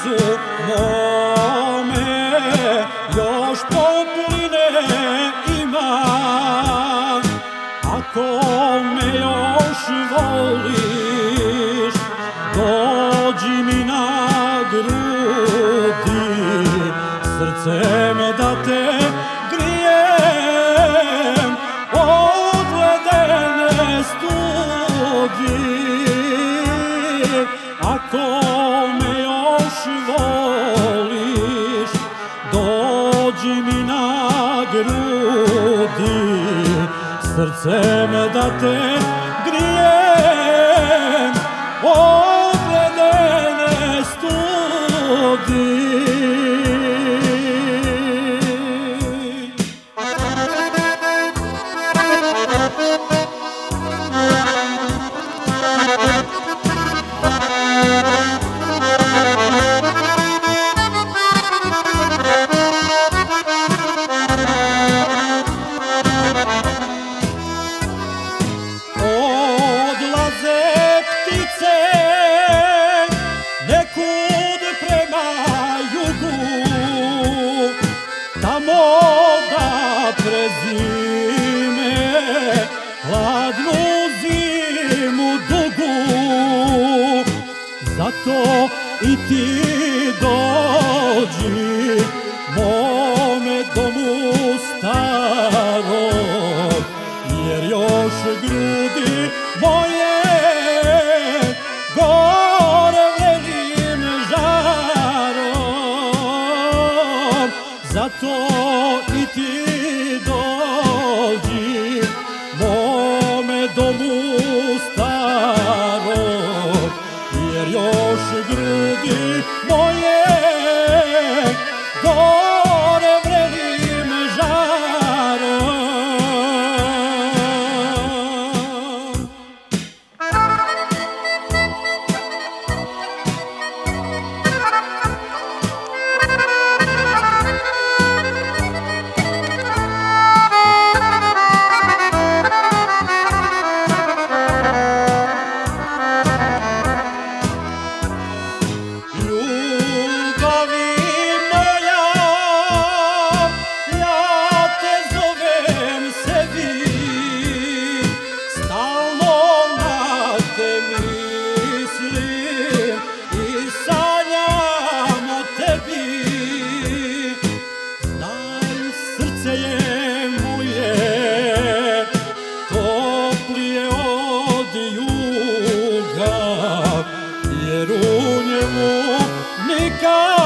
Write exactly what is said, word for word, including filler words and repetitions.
srcu mome još topline ima. Ako me još voliš, dođi mi na grudi, srcem da te grijem od ledene studi. Ako me još voliš, dođi mi na grudi, srcem da te grijem od ledene studi. Tamo da prezime hladnu zimu dugu, zato i ti dođi mome domu starom, jer još grudi moje gore vrelim žarom. Zato i ti dođi mome domu starom, jer još grudi moje gore vrelim žarom. Jer u njemu nikad